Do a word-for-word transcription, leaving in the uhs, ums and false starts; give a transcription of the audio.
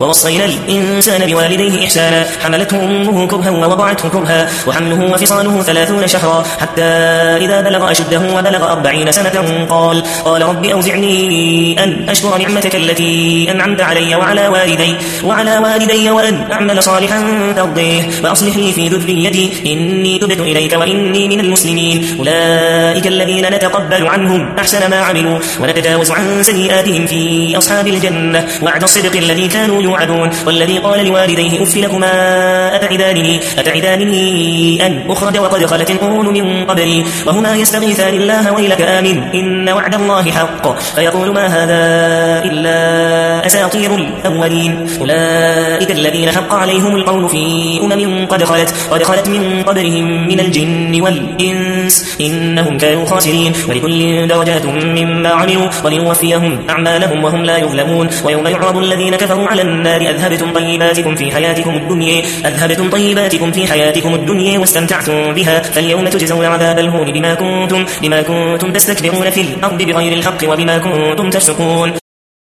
ووصينا الإنسان بوالديه إحسانا حملته أمه كرها ووضعته كرها وحمله وفصاله ثلاثون شهرا حتى إذا بلغ أشده وبلغ أربعين سنة قال قال رب أوزعني أن أشكر نعمتك التي أنعمت علي وعلى والدي وعلى والدي وأن أعمل صالحا ترضيه وأصلح لي في ذريتي إني تبت إليك وإني من المسلمين أولئك الذين نتقبل عنهم أحسن ما عملوا ونتجاوز عن سيئاتهم في أصحاب الجنة وعد الصدق الذي كانوا يوعدون والذي قال لوالديه أف لكما أتعدانني, أتعدانني أن أخرج وقد خلت القرون من قبلي وهما يستغيثان الله ويلك آمن إن وعد الله حق فيقول ما هذا إلا أساطير الأولين أولئك الذين حق عليهم القول في أمم قد خلت, قد خلت من قبلهم من الجن والإنس إنهم كانوا خاسرين ولكل درجات مما عملوا وليوفيهم أعمالهم وهم لا يظلمون ويوم يعرض الذين كفروا على النار أذهبتم طيباتكم في حياتكم الدنيا أذهبتم طيباتكم في حياتكم الدنيا واستمتعتم بها فاليوم تجزون عذاب الهون بما كنتم, بما كنتم تستكبرون في الأرض بغير الحق وبما كنتم تفسقون